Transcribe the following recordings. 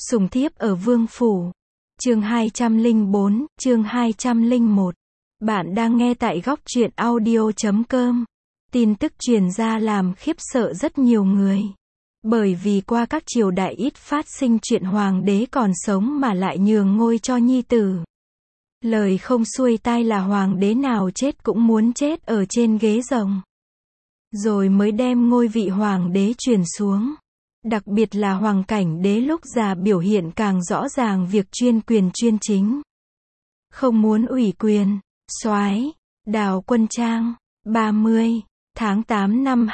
Sủng thiếp ở vương phủ. Chương 204, chương 201. Bạn đang nghe tại góc truyện audio.com. Tin tức truyền ra làm khiếp sợ rất nhiều người. Bởi vì qua các triều đại ít phát sinh chuyện hoàng đế còn sống mà lại nhường ngôi cho nhi tử. Lời không xuôi tai là hoàng đế nào chết cũng muốn chết ở trên ghế rồng. Rồi mới đem ngôi vị hoàng đế truyền xuống. Đặc biệt là Hoàng Cảnh Đế lúc già biểu hiện càng rõ ràng việc chuyên quyền chuyên chính. Không muốn ủy quyền. Soái Đào Quân Trang, 30 tháng 8 năm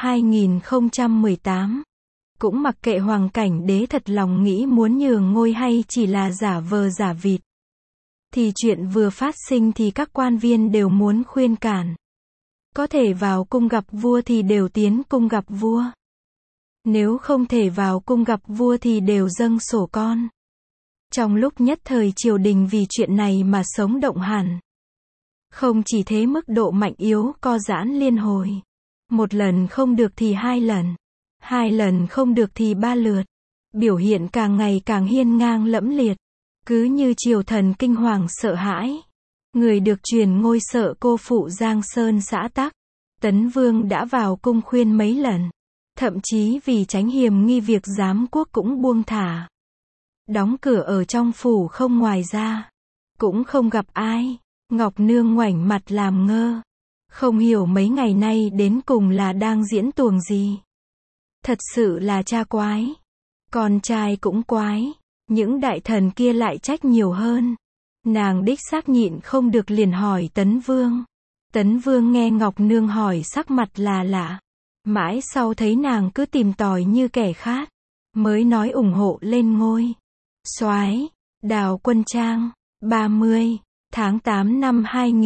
2018. Cũng mặc kệ Hoàng Cảnh Đế thật lòng nghĩ muốn nhường ngôi hay chỉ là giả vờ giả vịt. Thì chuyện vừa phát sinh thì các quan viên đều muốn khuyên cản. Có thể vào cung gặp vua thì đều tiến cung gặp vua. Nếu không thể vào cung gặp vua thì đều dâng sổ con. Trong lúc nhất thời triều đình vì chuyện này mà sống động hẳn. Không chỉ thế, mức độ mạnh yếu co giãn liên hồi. Một lần không được thì hai lần. Hai lần không được thì ba lượt. Biểu hiện càng ngày càng hiên ngang lẫm liệt. Cứ như triều thần kinh hoàng sợ hãi. Người được truyền ngôi sợ cô phụ Giang Sơn xã tắc. Tấn Vương đã vào cung khuyên mấy lần. Thậm chí vì tránh hiềm nghi việc giám quốc cũng buông thả. Đóng cửa ở trong phủ không ngoài ra. Cũng không gặp ai. Ngọc Nương ngoảnh mặt làm ngơ. Không hiểu mấy ngày nay đến cùng là đang diễn tuồng gì. Thật sự là cha quái. Con trai cũng quái. Những đại thần kia lại trách nhiều hơn. Nàng đích xác nhịn không được liền hỏi Tấn Vương. Tấn Vương nghe Ngọc Nương hỏi sắc mặt là lạ. Mãi sau thấy nàng cứ tìm tòi như kẻ khát. Mới nói ủng hộ lên ngôi. Soái Đào Quân Trang, 30 tháng 8 năm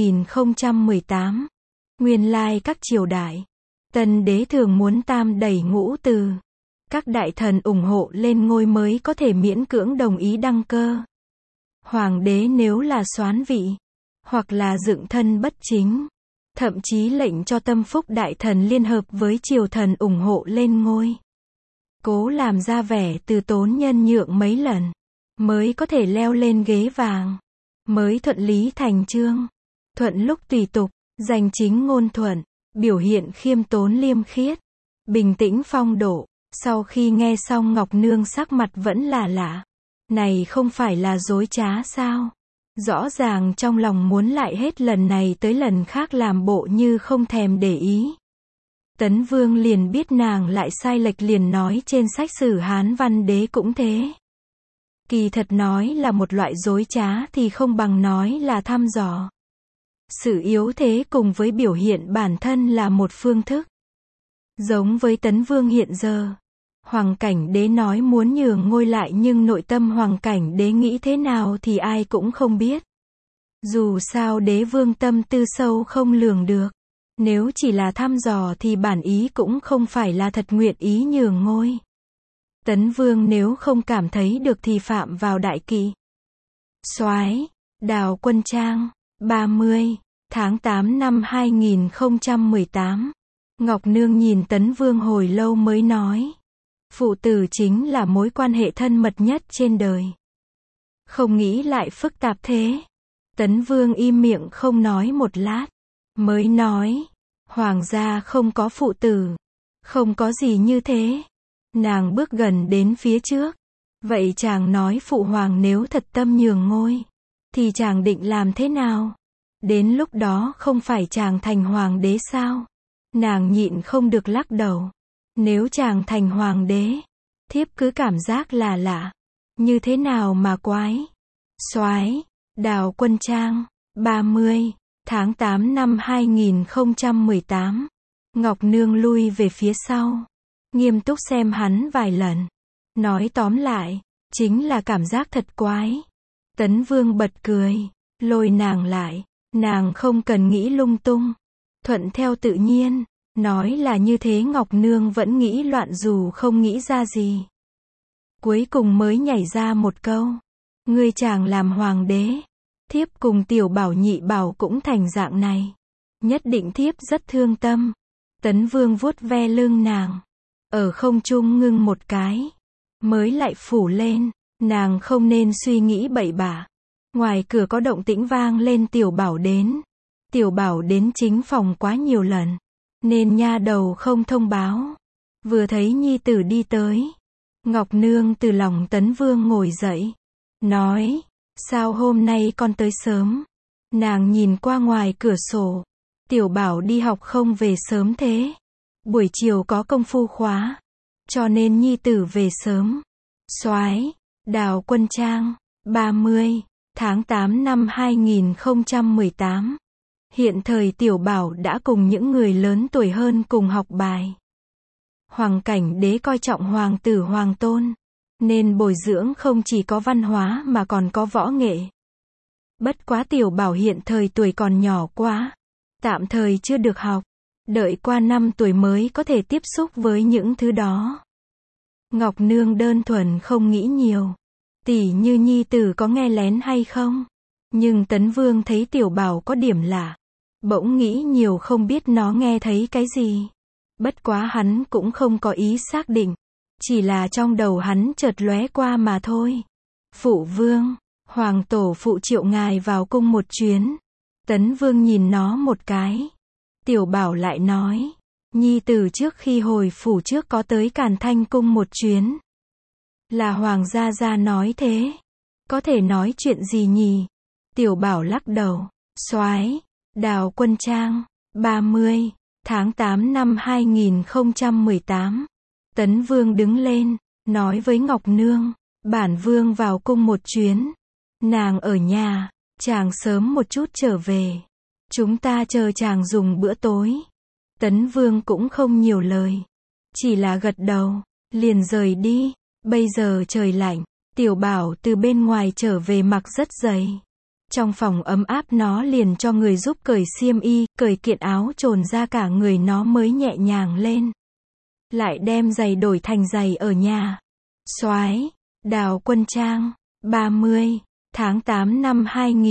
2018. Nguyên lai các triều đại. Tân đế thường muốn tam đẩy ngũ từ. Các đại thần ủng hộ lên ngôi mới có thể miễn cưỡng đồng ý đăng cơ. Hoàng đế nếu là soán vị. Hoặc là dựng thân bất chính. Thậm chí lệnh cho tâm phúc đại thần liên hợp với triều thần ủng hộ lên ngôi. Cố làm ra vẻ từ tốn nhân nhượng mấy lần. Mới có thể leo lên ghế vàng. Mới thuận lý thành chương. Thuận lúc tùy tục, danh chính ngôn thuận. Biểu hiện khiêm tốn liêm khiết. Bình tĩnh phong độ. Sau khi nghe xong Ngọc Nương sắc mặt vẫn là lạ. Này không phải là dối trá sao? Rõ ràng trong lòng muốn lại hết lần này tới lần khác làm bộ như không thèm để ý. Tấn Vương liền biết nàng lại sai lệch liền nói trên sách sử Hán Văn Đế cũng thế. Kỳ thật nói là một loại dối trá thì không bằng nói là thăm dò. Sự yếu thế cùng với biểu hiện bản thân là một phương thức. Giống với Tấn Vương hiện giờ. Hoàng Cảnh Đế nói muốn nhường ngôi lại nhưng nội tâm Hoàng Cảnh Đế nghĩ thế nào thì ai cũng không biết. Dù sao đế vương tâm tư sâu không lường được. Nếu chỉ là thăm dò thì bản ý cũng không phải là thật nguyện ý nhường ngôi. Tấn Vương nếu không cảm thấy được thì phạm vào đại kỵ. Soái Đào Quân Trang, 30 tháng 8 năm 2018. Ngọc Nương nhìn Tấn Vương hồi lâu mới nói. Phụ tử chính là mối quan hệ thân mật nhất trên đời. Không nghĩ lại phức tạp thế. Tấn Vương im miệng không nói một lát. Mới nói. Hoàng gia không có phụ tử. Không có gì như thế. Nàng bước gần đến phía trước. Vậy chàng nói phụ hoàng nếu thật tâm nhường ngôi. Thì chàng định làm thế nào? Đến lúc đó không phải chàng thành hoàng đế sao? Nàng nhịn không được lắc đầu. Nếu chàng thành hoàng đế, thiếp cứ cảm giác là lạ. Như thế nào mà quái? Soái Đào Quân Trang, 30 tháng 8 năm 2018. Ngọc Nương lui về phía sau. Nghiêm túc xem hắn vài lần. Nói tóm lại, chính là cảm giác thật quái. Tấn Vương bật cười, lôi nàng lại. Nàng không cần nghĩ lung tung. Thuận theo tự nhiên. Nói là như thế Ngọc Nương vẫn nghĩ loạn dù không nghĩ ra gì. Cuối cùng mới nhảy ra một câu. Ngươi chàng làm hoàng đế. Thiếp cùng tiểu bảo nhị bảo cũng thành dạng này. Nhất định thiếp rất thương tâm. Tấn Vương vuốt ve lưng nàng. Ở không trung ngưng một cái. Mới lại phủ lên. Nàng không nên suy nghĩ bậy bạ. Ngoài cửa có động tĩnh vang lên, Tiểu Bảo đến. Tiểu Bảo đến chính phòng quá nhiều lần, nên nha đầu không thông báo. Vừa thấy nhi tử đi tới, Ngọc Nương từ lòng Tấn Vương ngồi dậy, nói, sao hôm nay con tới sớm? Nàng nhìn qua ngoài cửa sổ, Tiểu Bảo đi học không về sớm thế. Buổi chiều có công phu khóa, cho nên nhi tử về sớm. Soái, Đào Quân Trang, 30 tháng 8 năm 2018. Hiện thời Tiểu Bảo đã cùng những người lớn tuổi hơn cùng học bài. Hoàng Cảnh Đế coi trọng hoàng tử hoàng tôn, nên bồi dưỡng không chỉ có văn hóa mà còn có võ nghệ. Bất quá Tiểu Bảo hiện thời tuổi còn nhỏ quá, tạm thời chưa được học, đợi qua 5 tuổi mới có thể tiếp xúc với những thứ đó. Ngọc Nương đơn thuần không nghĩ nhiều, tỷ như nhi tử có nghe lén hay không. Nhưng Tấn Vương thấy Tiểu Bảo có điểm lạ, bỗng nghĩ nhiều không biết nó nghe thấy cái gì. Bất quá hắn cũng không có ý xác định, chỉ là trong đầu hắn chợt lóe qua mà thôi. Phụ vương, hoàng tổ phụ triệu ngài vào cung một chuyến. Tấn Vương nhìn nó một cái. Tiểu Bảo lại nói, nhi tử trước khi hồi phủ trước có tới Càn Thanh cung một chuyến. Là hoàng gia gia nói thế. Có thể nói chuyện gì nhỉ? Tiểu Bảo lắc đầu. Soái, Đào Quân Trang, 30 tháng 8 năm 2018. Tấn Vương đứng lên, nói với Ngọc Nương, bản vương vào cung một chuyến. Nàng ở nhà, chàng sớm một chút trở về. Chúng ta chờ chàng dùng bữa tối. Tấn Vương cũng không nhiều lời, chỉ là gật đầu, liền rời đi. Bây giờ trời lạnh, Tiểu Bảo từ bên ngoài trở về mặc rất dày. Trong phòng ấm áp nó liền cho người giúp cởi xiêm y, cởi kiện áo trồn ra cả người nó mới nhẹ nhàng lên. Lại đem giày đổi thành giày ở nhà. Soái, Đào Quân Trang, 30 tháng 8 năm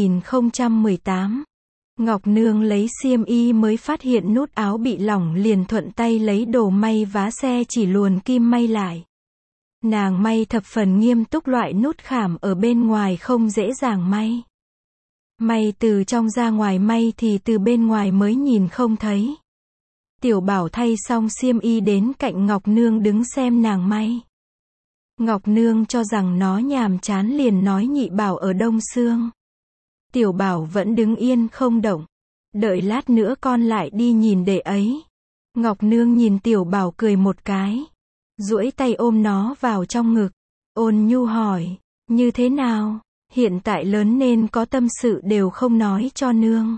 2018. Ngọc Nương lấy xiêm y mới phát hiện nút áo bị lỏng, liền thuận tay lấy đồ may vá xe chỉ luồn kim may lại. Nàng may thập phần nghiêm túc, loại nút khảm ở bên ngoài không dễ dàng may. May từ trong ra ngoài, may thì từ bên ngoài mới nhìn không thấy. Tiểu Bảo thay xong xiêm y đến cạnh Ngọc Nương đứng xem nàng may. Ngọc Nương cho rằng nó nhàm chán liền nói, nhị bảo ở Đông Xương. Tiểu Bảo vẫn đứng yên không động. Đợi lát nữa con lại đi nhìn đệ ấy. Ngọc Nương nhìn Tiểu Bảo cười một cái, duỗi tay ôm nó vào trong ngực, ôn nhu hỏi, như thế nào? Hiện tại lớn nên có tâm sự đều không nói cho nương.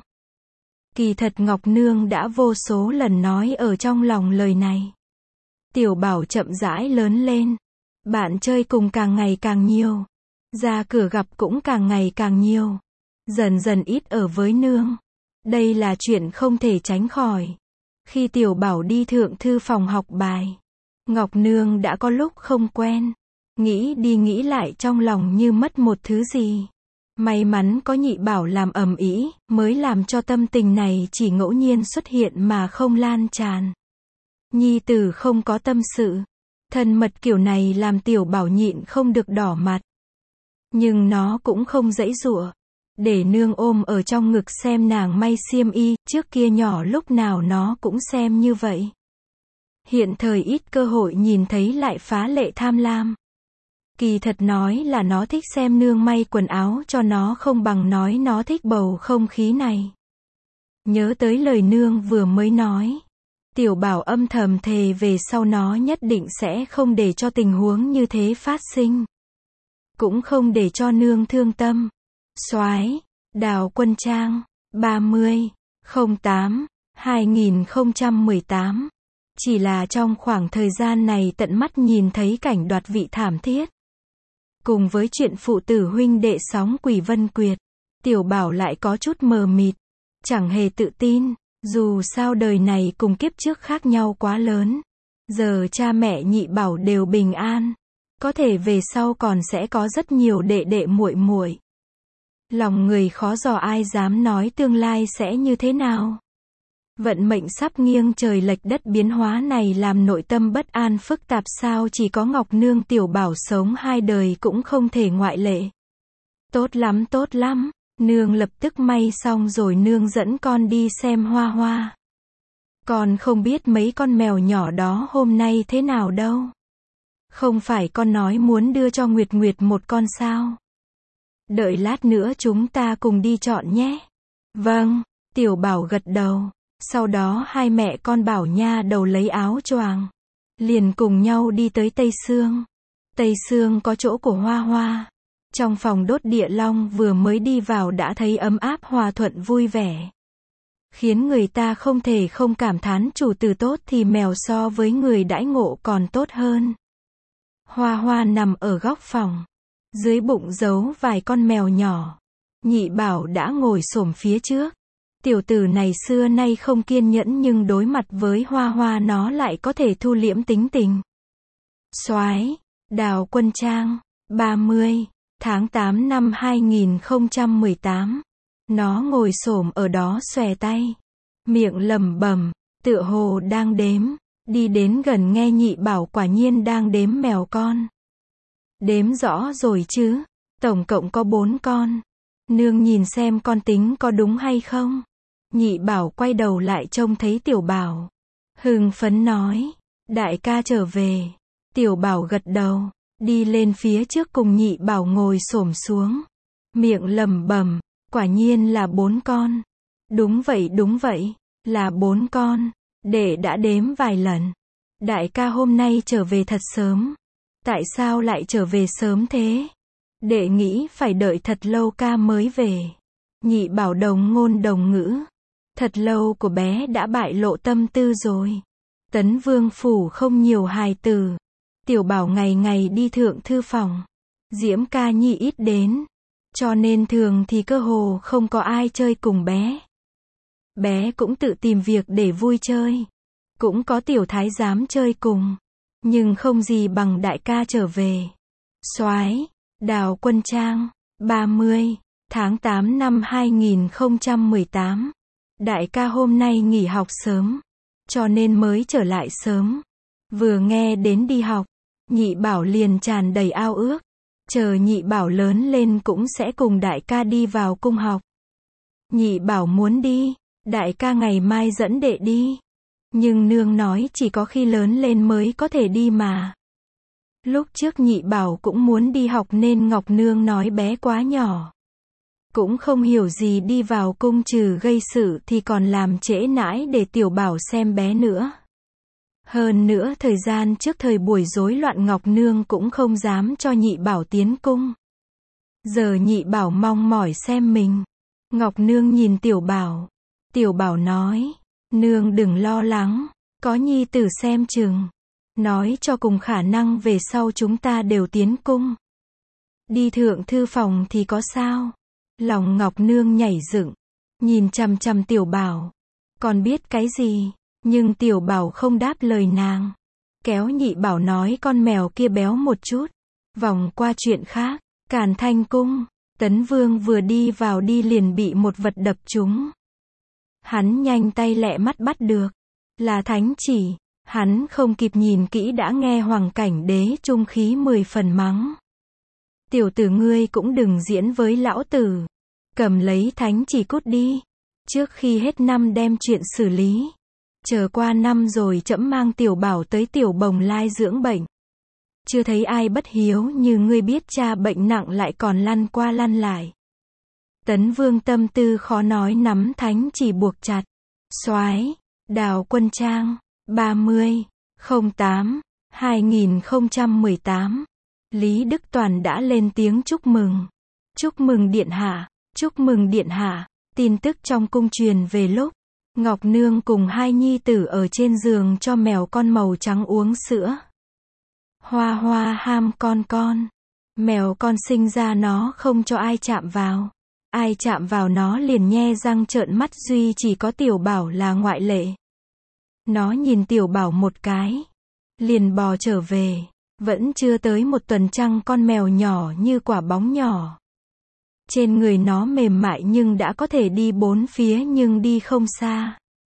Kỳ thật Ngọc Nương đã vô số lần nói ở trong lòng lời này. Tiểu Bảo chậm rãi lớn lên, bạn chơi cùng càng ngày càng nhiều, ra cửa gặp cũng càng ngày càng nhiều, dần dần ít ở với nương. Đây là chuyện không thể tránh khỏi. Khi Tiểu Bảo đi thượng thư phòng học bài, Ngọc Nương đã có lúc không quen, nghĩ đi nghĩ lại trong lòng như mất một thứ gì. May mắn có nhị bảo làm ầm ĩ, mới làm cho tâm tình này chỉ ngẫu nhiên xuất hiện mà không lan tràn. Nhi tử không có tâm sự, thân mật kiểu này làm Tiểu Bảo nhịn không được đỏ mặt. Nhưng nó cũng không giãy giụa, để nương ôm ở trong ngực xem nàng may xiêm y, trước kia nhỏ lúc nào nó cũng xem như vậy. Hiện thời ít cơ hội nhìn thấy lại phá lệ tham lam. Kỳ thật nói là nó thích xem nương may quần áo cho nó, không bằng nói nó thích bầu không khí này. Nhớ tới lời nương vừa mới nói, Tiểu Bảo âm thầm thề về sau nó nhất định sẽ không để cho tình huống như thế phát sinh. Cũng không để cho nương thương tâm. Soái, Đào Quân Trang, 30/08/2018. Chỉ là trong khoảng thời gian này tận mắt nhìn thấy cảnh đoạt vị thảm thiết. Cùng với chuyện phụ tử huynh đệ sóng quỷ Vân Quyệt, Tiểu Bảo lại có chút mờ mịt, chẳng hề tự tin, dù sao đời này cùng kiếp trước khác nhau quá lớn. Giờ cha mẹ nhị bảo đều bình an, có thể về sau còn sẽ có rất nhiều đệ đệ muội muội. Lòng người khó dò, ai dám nói tương lai sẽ như thế nào. Vận mệnh sắp nghiêng trời lệch đất biến hóa này làm nội tâm bất an phức tạp sao chỉ có Ngọc Nương Tiểu Bảo sống 2 đời cũng không thể ngoại lệ. Tốt lắm, nương lập tức may xong rồi nương dẫn con đi xem Hoa Hoa. Con không biết mấy con mèo nhỏ đó hôm nay thế nào đâu. Không phải con nói muốn đưa cho Nguyệt Nguyệt một con sao? Đợi lát nữa chúng ta cùng đi chọn nhé. Vâng, Tiểu Bảo gật đầu. Sau đó hai mẹ con bảo nha đầu lấy áo choàng. Liền cùng nhau đi tới Tây Sương. Tây Sương có chỗ của Hoa Hoa. Trong phòng đốt địa long vừa mới đi vào đã thấy ấm áp hòa thuận vui vẻ. Khiến người ta không thể không cảm thán chủ tử tốt thì mèo so với người đãi ngộ còn tốt hơn. Hoa Hoa nằm ở góc phòng. Dưới bụng giấu vài con mèo nhỏ. Nhị Bảo đã ngồi xổm phía trước. Tiểu tử này xưa nay không kiên nhẫn nhưng đối mặt với Hoa Hoa nó lại có thể thu liễm tính tình. Soái, Đào Quân Trang, 30, tháng 8 năm 2018. Nó ngồi xổm ở đó xòe tay. Miệng lẩm bẩm, tựa hồ đang đếm. Đi đến gần nghe Nhị Bảo quả nhiên đang đếm mèo con. Đếm rõ rồi chứ, tổng cộng có 4 con. Nương nhìn xem con tính có đúng hay không. Nhị Bảo quay đầu lại trông thấy Tiểu Bảo. Hưng phấn nói, đại ca trở về. Tiểu Bảo gật đầu, đi lên phía trước cùng Nhị Bảo ngồi xổm xuống. Miệng lẩm bẩm, quả nhiên là 4 con. Đúng vậy, là 4 con. Đệ đã đếm vài lần. Đại ca hôm nay trở về thật sớm. Tại sao lại trở về sớm thế? Đệ nghĩ phải đợi thật lâu ca mới về. Nhị Bảo đồng ngôn đồng ngữ. Thật lâu của bé đã bại lộ tâm tư rồi. Tấn Vương phủ không nhiều hài tử. Tiểu Bảo ngày ngày đi thượng thư phòng. Diễm ca nhi ít đến. Cho nên thường thì cơ hồ không có ai chơi cùng bé. Bé cũng tự tìm việc để vui chơi. Cũng có tiểu thái giám chơi cùng. Nhưng không gì bằng đại ca trở về. Soái, Đào Quân Trang, 30, tháng 8 năm 2018. Đại ca hôm nay nghỉ học sớm. Cho nên mới trở lại sớm. Vừa nghe đến đi học. Nhị Bảo liền tràn đầy ao ước. Chờ Nhị Bảo lớn lên cũng sẽ cùng đại ca đi vào cung học. Nhị Bảo muốn đi. Đại ca ngày mai dẫn đệ đi. Nhưng nương nói chỉ có khi lớn lên mới có thể đi mà. Lúc trước Nhị Bảo cũng muốn đi học nên Ngọc Nương nói bé quá nhỏ. Cũng không hiểu gì đi vào cung trừ gây sự thì còn làm trễ nãi để Tiểu Bảo xem bé nữa. Hơn nữa thời gian trước thời buổi rối loạn Ngọc Nương cũng không dám cho Nhị Bảo tiến cung. Giờ Nhị Bảo mong mỏi xem mình. Ngọc Nương nhìn Tiểu Bảo. Tiểu Bảo nói, nương đừng lo lắng, có nhi tử xem chừng. Nói cho cùng khả năng về sau chúng ta đều tiến cung. Đi thượng thư phòng thì có sao? Lòng Ngọc Nương nhảy dựng, nhìn chằm chằm Tiểu Bảo. Còn biết cái gì? Nhưng Tiểu Bảo không đáp lời nàng. Kéo Nhị Bảo nói con mèo kia béo một chút. Vòng qua chuyện khác, Càn Thanh cung, Tấn Vương vừa đi vào đi liền bị một vật đập trúng. Hắn nhanh tay lẹ mắt bắt được. Là thánh chỉ. Hắn không kịp nhìn kỹ đã nghe Hoàng Cảnh Đế trung khí 10 phần mắng. Tiểu tử ngươi cũng đừng diễn với lão tử. Cầm lấy thánh chỉ cút đi. Trước khi hết năm đem chuyện xử lý. Chờ qua năm rồi trẫm mang Tiểu Bảo tới Tiểu Bồng Lai dưỡng bệnh. Chưa thấy ai bất hiếu như ngươi biết cha bệnh nặng lại còn lăn qua lăn lại. Tấn Vương tâm tư khó nói nắm thánh chỉ buộc chặt. Soái, Đào Quân Trang, 30, 08, 2018. Lý Đức Toàn đã lên tiếng chúc mừng. Chúc mừng điện hạ, chúc mừng điện hạ. Tin tức trong cung truyền về lúc Ngọc Nương cùng hai nhi tử ở trên giường cho mèo con màu trắng uống sữa. Hoa Hoa ham con. Mèo con sinh ra nó không cho ai chạm vào. Ai chạm vào nó liền nhe răng trợn mắt duy chỉ có Tiểu Bảo là ngoại lệ. Nó nhìn Tiểu Bảo một cái. Liền bò trở về. Vẫn chưa tới một tuần trăng con mèo nhỏ như quả bóng nhỏ. Trên người nó mềm mại nhưng đã có thể đi bốn phía nhưng đi không xa.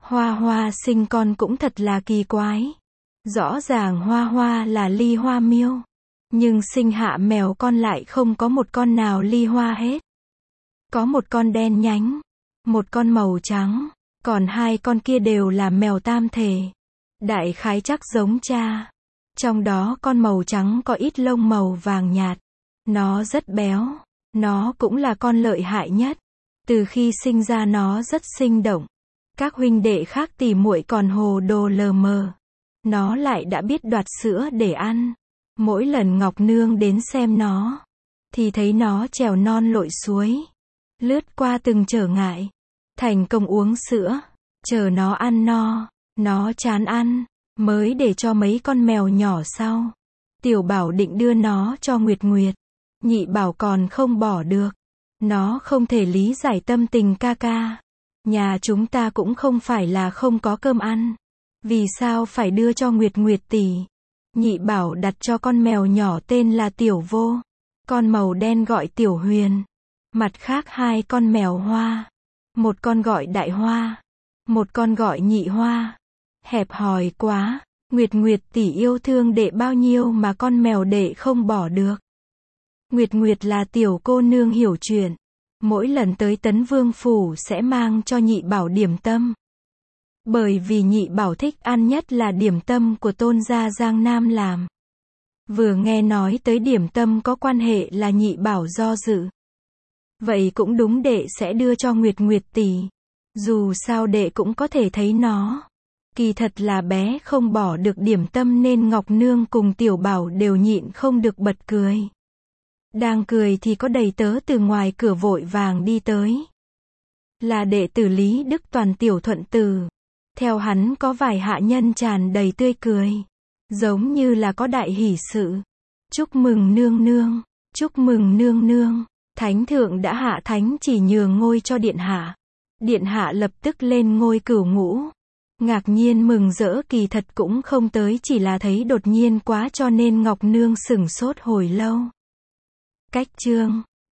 Hoa Hoa sinh con cũng thật là kỳ quái. Rõ ràng Hoa Hoa là ly hoa miêu, nhưng sinh hạ mèo con lại không có một con nào ly hoa hết. Có một con đen nhánh, một con màu trắng, còn hai con kia đều là mèo tam thể. Đại khái chắc giống cha. Trong đó con màu trắng có ít lông màu vàng nhạt. Nó rất béo. Nó cũng là con lợi hại nhất. Từ khi sinh ra nó rất sinh động. Các huynh đệ khác tỉ muội còn hồ đồ lờ mờ. Nó lại đã biết đoạt sữa để ăn. Mỗi lần Ngọc Nương đến xem nó, thì thấy nó trèo non lội suối, lướt qua từng trở ngại, thành công uống sữa, chờ nó ăn no. Nó chán ăn, mới để cho mấy con mèo nhỏ sau. Tiểu Bảo định đưa nó cho Nguyệt Nguyệt. Nhị Bảo còn không bỏ được. Nó không thể lý giải tâm tình ca ca. Nhà chúng ta cũng không phải là không có cơm ăn. Vì sao phải đưa cho Nguyệt Nguyệt tỷ? Nhị Bảo đặt cho con mèo nhỏ tên là Tiểu Vô. Con màu đen gọi Tiểu Huyền. Mặt khác hai con mèo hoa. Một con gọi Đại Hoa. Một con gọi Nhị Hoa. Hẹp hòi quá. Nguyệt Nguyệt tỷ yêu thương đệ bao nhiêu mà con mèo đệ không bỏ được. Nguyệt Nguyệt là tiểu cô nương hiểu chuyện. Mỗi lần tới Tấn Vương Phủ sẽ mang cho Nhị Bảo điểm tâm. Bởi vì Nhị Bảo thích ăn nhất là điểm tâm của tôn gia Giang Nam làm. Vừa nghe nói tới điểm tâm có quan hệ là Nhị Bảo do dự. Vậy cũng đúng, đệ sẽ đưa cho Nguyệt Nguyệt tỷ. Dù sao đệ cũng có thể thấy nó. Kỳ thật là bé không bỏ được điểm tâm nên Ngọc Nương cùng Tiểu Bảo đều nhịn không được bật cười. Đang cười thì có đầy tớ từ ngoài cửa vội vàng đi tới. Là đệ tử Lý Đức Toàn Tiểu Thuận Tử. Theo hắn có vài hạ nhân tràn đầy tươi cười. Giống như là có đại hỷ sự. Chúc mừng nương nương. Chúc mừng nương nương. Thánh thượng đã hạ thánh chỉ nhường ngôi cho điện hạ. Điện hạ lập tức lên ngôi cửu ngũ. Ngạc nhiên mừng rỡ, kỳ thật cũng không tới, chỉ là thấy đột nhiên quá cho nên Ngọc Nương sửng sốt hồi lâu. Cách chương